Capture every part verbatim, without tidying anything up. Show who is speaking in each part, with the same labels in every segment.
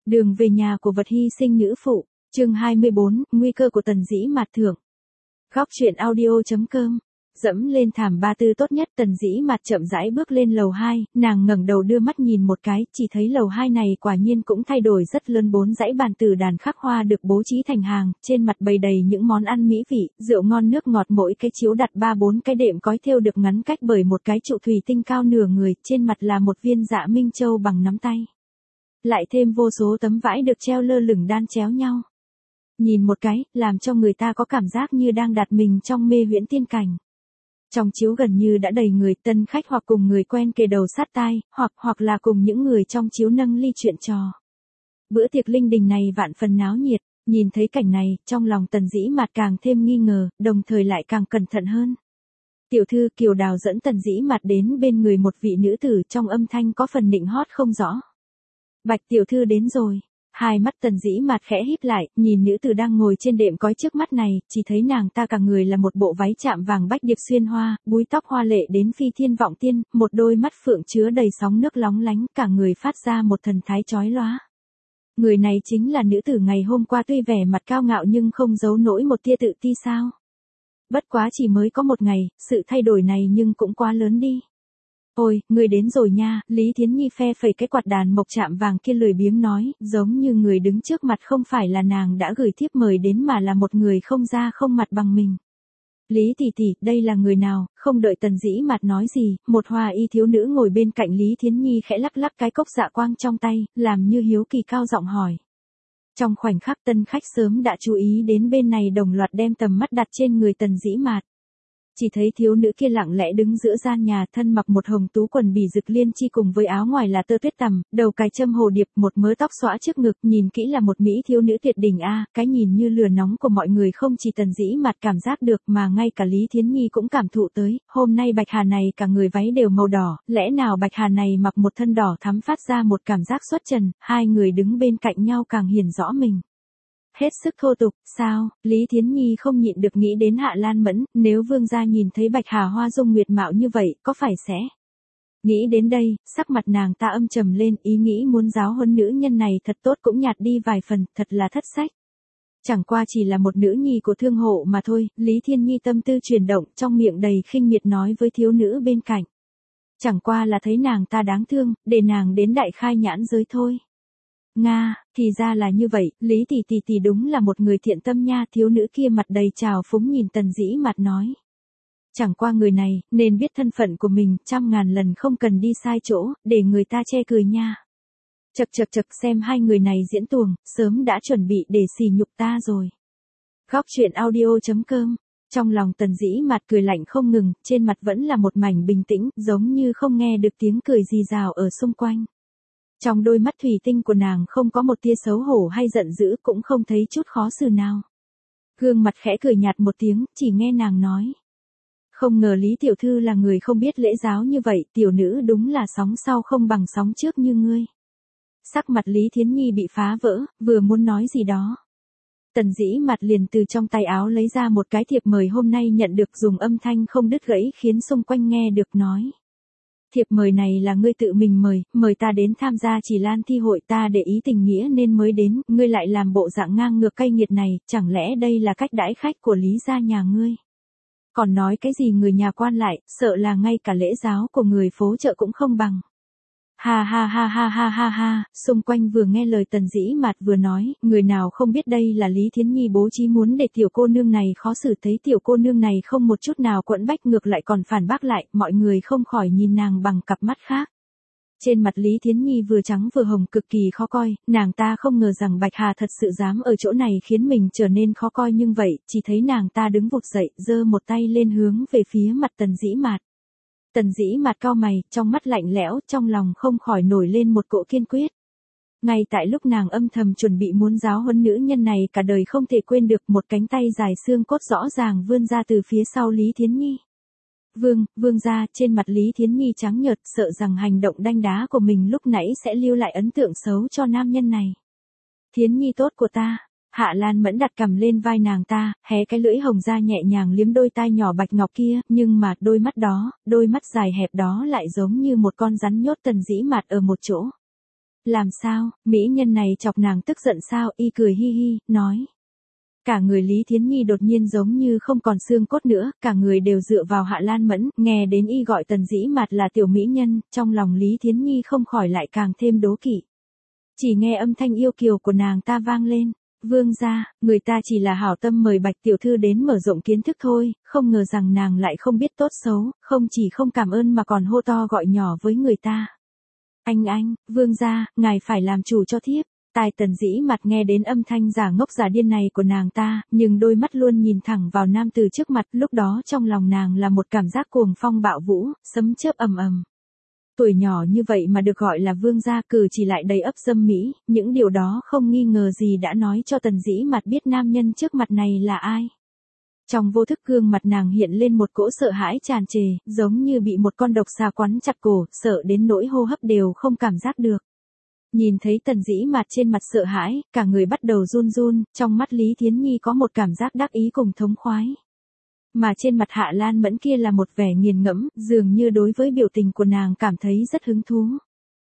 Speaker 1: Đường về nhà của vật hy sinh nữ phụ, chương hai mươi bốn, nguy cơ của Tần Dĩ Mạt thưởng. Góc truyện audio.com. Dẫm lên thảm ba tư tốt nhất, Tần Dĩ Mạt chậm rãi bước lên lầu hai, nàng ngẩng đầu đưa mắt nhìn một cái, chỉ thấy lầu hai này quả nhiên cũng thay đổi rất lớn, bốn dãy bàn tử đàn khắc hoa được bố trí thành hàng, trên mặt bày đầy những món ăn mỹ vị, rượu ngon nước ngọt, mỗi cái chiếu đặt ba bốn cái đệm cói thêu được ngắn cách bởi một cái trụ thủy tinh cao nửa người, trên mặt là một viên dạ minh châu bằng nắm tay. Lại thêm vô số tấm vải được treo lơ lửng đan chéo nhau. Nhìn một cái, làm cho người ta có cảm giác như đang đặt mình trong mê huyễn tiên cảnh. Trong chiếu gần như đã đầy người, tân khách hoặc cùng người quen kề đầu sát tai, hoặc hoặc là cùng những người trong chiếu nâng ly chuyện trò. Bữa tiệc linh đình này vạn phần náo nhiệt, nhìn thấy cảnh này, trong lòng Tần Dĩ Mạt càng thêm nghi ngờ, đồng thời lại càng cẩn thận hơn. Tiểu thư Kiều Đào dẫn Tần Dĩ Mạt đến bên người một vị nữ tử, trong âm thanh có phần nịnh hót không rõ. Bạch tiểu thư đến rồi. Hai mắt Tần Dĩ Mạt khẽ híp lại, nhìn nữ tử đang ngồi trên đệm cói trước mắt này, chỉ thấy nàng ta cả người là một bộ váy chạm vàng bách điệp xuyên hoa, búi tóc hoa lệ đến phi thiên vọng tiên, một đôi mắt phượng chứa đầy sóng nước lóng lánh, cả người phát ra một thần thái chói lóa. Người này chính là nữ tử ngày hôm qua, tuy vẻ mặt cao ngạo nhưng không giấu nổi một tia tự ti sao. Bất quá chỉ mới có một ngày, sự thay đổi này nhưng cũng quá lớn đi. Ôi, người đến rồi nha, Lý Thiến Nhi phe phẩy cái quạt đàn mộc chạm vàng kia lười biếng nói, giống như người đứng trước mặt không phải là nàng đã gửi thiếp mời đến mà là một người không da không mặt bằng mình. Lý tỷ tỷ, đây là người nào? Không đợi Tần Dĩ Mạt nói gì, một hoa y thiếu nữ ngồi bên cạnh Lý Thiến Nhi khẽ lắc lắc cái cốc dạ quang trong tay, làm như hiếu kỳ cao giọng hỏi. Trong khoảnh khắc tân khách sớm đã chú ý đến bên này, đồng loạt đem tầm mắt đặt trên người Tần Dĩ Mạt. Chỉ thấy thiếu nữ kia lặng lẽ đứng giữa gian nhà, thân mặc một hồng tú quần bì rực liên chi cùng với áo ngoài là tơ tuyết tằm, đầu cài châm hồ điệp, một mớ tóc xõa trước ngực, nhìn kỹ là một mỹ thiếu nữ tuyệt đỉnh a, cái nhìn như lửa nóng của mọi người không chỉ Tần Dĩ Mạt cảm giác được mà ngay cả Lý Thiến Nhi cũng cảm thụ tới, hôm nay Bạch Hà này cả người váy đều màu đỏ, lẽ nào Bạch Hà này mặc một thân đỏ thắm phát ra một cảm giác xuất trần, hai người đứng bên cạnh nhau càng hiển rõ mình. Hết sức thô tục, sao? Lý Thiến Nhi không nhịn được nghĩ đến Hạ Lan Mẫn, nếu vương gia nhìn thấy Bạch Hà hoa dung nguyệt mạo như vậy, có phải sẽ? Nghĩ đến đây, sắc mặt nàng ta âm trầm lên, ý nghĩ muốn giáo huấn nữ nhân này thật tốt cũng nhạt đi vài phần, thật là thất sách. Chẳng qua chỉ là một nữ nhi của thương hộ mà thôi, Lý Thiên Nhi tâm tư chuyển động, trong miệng đầy khinh miệt nói với thiếu nữ bên cạnh. Chẳng qua là thấy nàng ta đáng thương, để nàng đến đại khai nhãn giới thôi. Nga, thì ra là như vậy, Lý tỷ tỷ tỷ đúng là một người thiện tâm nha, thiếu nữ kia mặt đầy trào phúng nhìn Tần Dĩ Mạt nói. Chẳng qua người này, nên biết thân phận của mình, trăm ngàn lần không cần đi sai chỗ, để người ta chê cười nha. Chật chật chật, xem hai người này diễn tuồng, sớm đã chuẩn bị để xỉ nhục ta rồi. Góc truyện audio.com. Trong lòng Tần Dĩ Mạt cười lạnh không ngừng, trên mặt vẫn là một mảnh bình tĩnh, giống như không nghe được tiếng cười rì rào ở xung quanh. Trong đôi mắt thủy tinh của nàng không có một tia xấu hổ hay giận dữ, cũng không thấy chút khó xử nào. Gương mặt khẽ cười nhạt một tiếng, chỉ nghe nàng nói. Không ngờ Lý tiểu thư là người không biết lễ giáo như vậy, tiểu nữ đúng là sóng sau không bằng sóng trước như ngươi. Sắc mặt Lý Thiến Nhi bị phá vỡ, vừa muốn nói gì đó. Tần Dĩ Mạt liền từ trong tay áo lấy ra một cái thiệp mời hôm nay nhận được, dùng âm thanh không đứt gãy khiến xung quanh nghe được nói. Thiệp mời này là ngươi tự mình mời, mời ta đến tham gia Chỉ Lan thi hội, ta để ý tình nghĩa nên mới đến, ngươi lại làm bộ dạng ngang ngược cay nghiệt này, chẳng lẽ đây là cách đãi khách của Lý gia nhà ngươi? Còn nói cái gì người nhà quan lại, sợ là ngay cả lễ giáo của người phố chợ cũng không bằng. Ha ha ha ha ha ha ha, xung quanh vừa nghe lời Tần Dĩ Mạt vừa nói, người nào không biết đây là Lý Thiến Nhi bố trí muốn để tiểu cô nương này khó xử, thấy tiểu cô nương này không một chút nào quẫn bách, ngược lại còn phản bác lại, mọi người không khỏi nhìn nàng bằng cặp mắt khác. Trên mặt Lý Thiến Nhi vừa trắng vừa hồng, cực kỳ khó coi, nàng ta không ngờ rằng Bạch Hà thật sự dám ở chỗ này khiến mình trở nên khó coi như vậy, chỉ thấy nàng ta đứng vụt dậy, giơ một tay lên hướng về phía mặt Tần Dĩ Mạt. Tần Dĩ Mạt cau mày, trong mắt lạnh lẽo, trong lòng không khỏi nổi lên một cỗ kiên quyết. Ngay tại lúc nàng âm thầm chuẩn bị muốn giáo huấn nữ nhân này cả đời không thể quên được, một cánh tay dài xương cốt rõ ràng vươn ra từ phía sau Lý Thiến Nhi. Vương, vương gia, trên mặt Lý Thiến Nhi trắng nhợt, sợ rằng hành động đanh đá của mình lúc nãy sẽ lưu lại ấn tượng xấu cho nam nhân này. Thiến Nhi tốt của ta. Hạ Lan Mẫn đặt cằm lên vai nàng ta, hé cái lưỡi hồng ra nhẹ nhàng liếm đôi tai nhỏ bạch ngọc kia, nhưng mà đôi mắt đó, đôi mắt dài hẹp đó lại giống như một con rắn nhốt Tần Dĩ Mạt ở một chỗ. làm sao, mỹ nhân này chọc nàng tức giận sao, y cười hi hi, nói. Cả người Lý Thiến Nhi đột nhiên giống như không còn xương cốt nữa, cả người đều dựa vào Hạ Lan Mẫn, nghe đến y gọi Tần Dĩ Mạt là tiểu mỹ nhân, trong lòng Lý Thiến Nhi không khỏi lại càng thêm đố kỵ. Chỉ nghe âm thanh yêu kiều của nàng ta vang lên, vương gia, người ta chỉ là hảo tâm mời Bạch tiểu thư đến mở rộng kiến thức thôi, không ngờ rằng nàng lại không biết tốt xấu, không chỉ không cảm ơn mà còn hô to gọi nhỏ với người ta. Anh anh, vương gia, ngài phải làm chủ cho thiếp. Tai Tần Dĩ Mạt nghe đến âm thanh giả ngốc giả điên này của nàng ta, nhưng đôi mắt luôn nhìn thẳng vào nam tử trước mặt, lúc đó trong lòng nàng là một cảm giác cuồng phong bạo vũ, sấm chớp ầm ầm. Tuổi nhỏ như vậy mà được gọi là vương gia, cử chỉ lại đầy ấp dâm mỹ, những điều đó không nghi ngờ gì đã nói cho Tần Dĩ Mạt biết nam nhân trước mặt này là ai. Trong vô thức gương mặt nàng hiện lên một cỗ sợ hãi tràn trề, giống như bị một con độc xà quắn chặt cổ, sợ đến nỗi hô hấp đều không cảm giác được. Nhìn thấy Tần Dĩ Mạt trên mặt sợ hãi, cả người bắt đầu run run, trong mắt Lý Thiến Nhi có một cảm giác đắc ý cùng thống khoái. Mà trên mặt Hạ Lan Mẫn kia là một vẻ nghiền ngẫm, dường như đối với biểu tình của nàng cảm thấy rất hứng thú.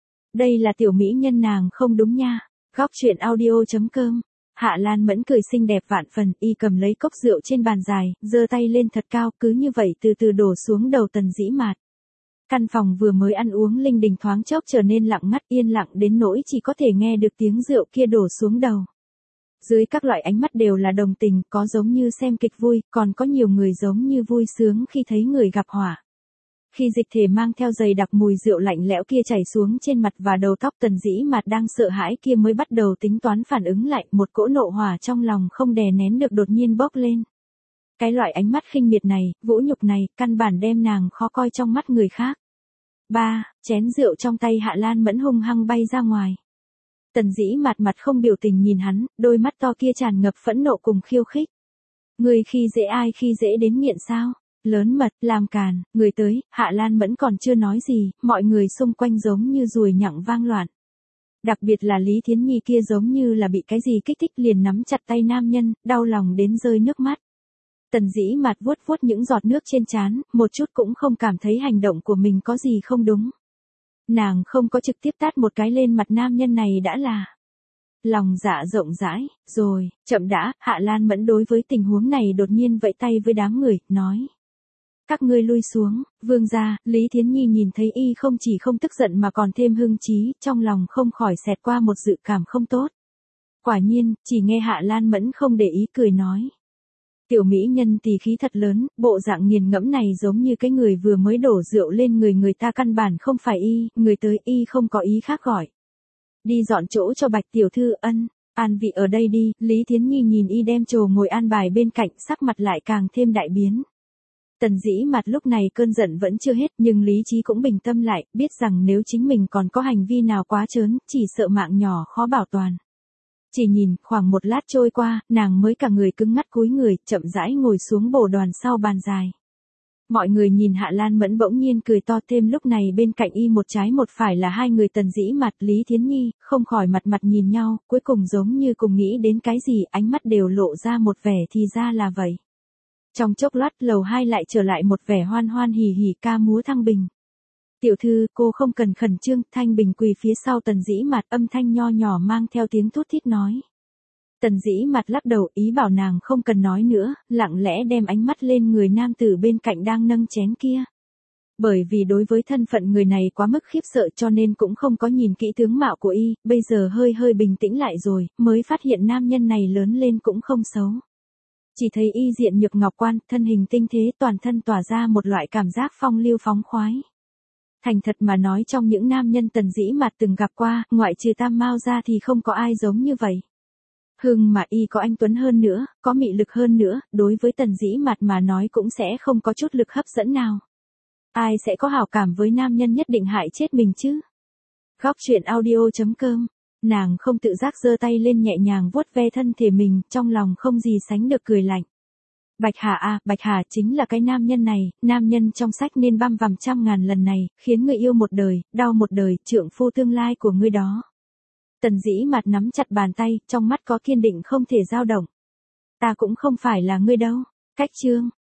Speaker 1: Đây là tiểu mỹ nhân nàng không đúng nha. Góc truyện audio chấm com. Hạ Lan Mẫn cười xinh đẹp vạn phần, y cầm lấy cốc rượu trên bàn dài, giơ tay lên thật cao, cứ như vậy từ từ đổ xuống đầu Tần Dĩ Mạt. Căn phòng vừa mới ăn uống linh đình thoáng chốc trở nên lặng ngắt yên lặng đến nỗi chỉ có thể nghe được tiếng rượu kia đổ xuống đầu. Dưới các loại ánh mắt đều là đồng tình, có giống như xem kịch vui, còn có nhiều người giống như vui sướng khi thấy người gặp họa. Khi dịch thể mang theo dày đặc mùi rượu lạnh lẽo kia chảy xuống trên mặt và đầu tóc Tần Dĩ Mạt đang sợ hãi kia mới bắt đầu tính toán phản ứng lại, một cỗ nộ hỏa trong lòng không đè nén được đột nhiên bốc lên. Cái loại ánh mắt khinh miệt này, vũ nhục này, căn bản đem nàng khó coi trong mắt người khác. Ba, chén rượu trong tay Hạ Lan Mẫn hung hăng bay ra ngoài. Tần Dĩ Mạt mặt không biểu tình nhìn hắn, đôi mắt to kia tràn ngập phẫn nộ cùng khiêu khích. Người khi dễ ai khi dễ đến nghiện sao? Lớn mật, làm càn, người tới, Hạ Lan Mẫn còn chưa nói gì, mọi người xung quanh giống như ruồi nhặng vang loạn. Đặc biệt là Lý Thiến Nhi kia giống như là bị cái gì kích thích liền nắm chặt tay nam nhân, đau lòng đến rơi nước mắt. Tần Dĩ Mạt vuốt vuốt những giọt nước trên trán, một chút cũng không cảm thấy hành động của mình có gì không đúng. Nàng không có trực tiếp tát một cái lên mặt nam nhân này đã là lòng dạ rộng rãi, rồi, chậm đã, Hạ Lan Mẫn đối với tình huống này đột nhiên vẫy tay với đám người, nói. Các ngươi lui xuống, vương gia, Lý Thiến Nhi nhìn thấy y không chỉ không tức giận mà còn thêm hưng trí, trong lòng không khỏi xẹt qua một dự cảm không tốt. Quả nhiên, chỉ nghe Hạ Lan Mẫn không để ý cười nói. Tiểu mỹ nhân tỳ khí thật lớn, bộ dạng nghiền ngẫm này giống như cái người vừa mới đổ rượu lên người người ta căn bản không phải y, người tới y không có ý khác gọi. Đi dọn chỗ cho Bạch tiểu thư ân, an vị ở đây đi, Lý Thiến Nhi nhìn y đem trồ ngồi an bài bên cạnh, sắc mặt lại càng thêm đại biến. Tần Dĩ Mạt lúc này cơn giận vẫn chưa hết nhưng lý trí cũng bình tâm lại, biết rằng nếu chính mình còn có hành vi nào quá trớn, chỉ sợ mạng nhỏ khó bảo toàn. Chỉ nhìn, khoảng một lát trôi qua, nàng mới cả người cứng ngắt cúi người, chậm rãi ngồi xuống bồ đoàn sau bàn dài. Mọi người nhìn Hạ Lan Mẫn bỗng nhiên cười to, thêm lúc này bên cạnh y một trái một phải là hai người Tần Dĩ Mạt, Lý Thiến Nhi, không khỏi mặt mặt nhìn nhau, cuối cùng giống như cùng nghĩ đến cái gì, ánh mắt đều lộ ra một vẻ thì ra là vậy. Trong chốc lát lầu hai lại trở lại một vẻ hoan hoan hỉ hỉ ca múa thăng bình. Tiểu thư, cô không cần khẩn trương, Thanh Bình quỳ phía sau Tần Dĩ Mạt, âm thanh nho nhỏ mang theo tiếng thút thít nói. Tần Dĩ Mạt lắc đầu, ý bảo nàng không cần nói nữa, lặng lẽ đem ánh mắt lên người nam tử bên cạnh đang nâng chén kia. Bởi vì đối với thân phận người này quá mức khiếp sợ cho nên cũng không có nhìn kỹ tướng mạo của y, bây giờ hơi hơi bình tĩnh lại rồi, mới phát hiện nam nhân này lớn lên cũng không xấu. Chỉ thấy y diện nhược ngọc quan, thân hình tinh thế, toàn thân tỏa ra một loại cảm giác phong lưu phóng khoái. Thành thật mà nói, trong những nam nhân Tần Dĩ Mạt từng gặp qua, ngoại trừ Tam Mao ra thì không có ai giống như vậy. Hưng mà y có anh tuấn hơn nữa, có mị lực hơn nữa, đối với Tần Dĩ Mạt mà nói cũng sẽ không có chút lực hấp dẫn nào. Ai sẽ có hảo cảm với nam nhân nhất định hại chết mình chứ? Góc truyện audio chấm com. Nàng không tự giác giơ tay lên nhẹ nhàng vuốt ve thân thể mình, trong lòng không gì sánh được cười lạnh. Bạch Hà à, Bạch Hà chính là cái nam nhân này, nam nhân trong sách nên băm vằm trăm ngàn lần này, khiến người yêu một đời, đau một đời, trượng phu tương lai của ngươi đó. Tần Dĩ Mạt nắm chặt bàn tay, trong mắt có kiên định không thể dao động. Ta cũng không phải là ngươi đâu. Cách chương,